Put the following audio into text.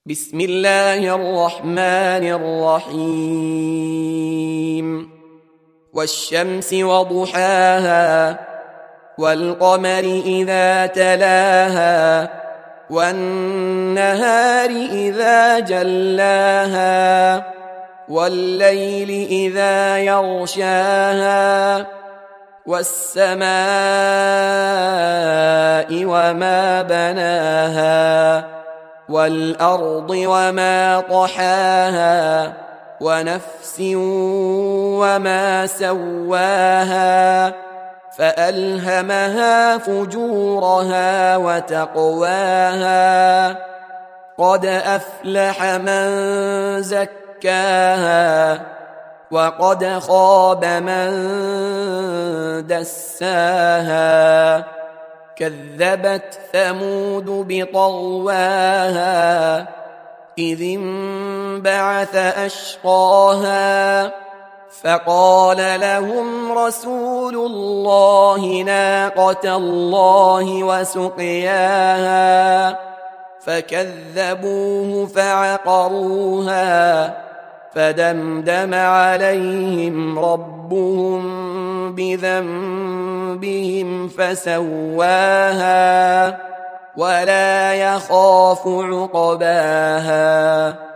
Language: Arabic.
بسم الله الرحمن الرحيم والشمس وضحاها والقمر إذا تلاها والنهار إذا جلاها والليل إذا يغشاها والسماء وما بناها والأرض وما طحاها ونفس وما سواها فألهمها فجورها وتقواها قد أفلح من زكاها وقد خاب من دساها كذبت ثمود بطغواها إذ انبعث أشقاها فقال لهم رسول الله ناقة الله وسقياها فكذبوه فعقروها فدمدم عليهم ربهم بذنبهم فسواها ولا يخاف عقباها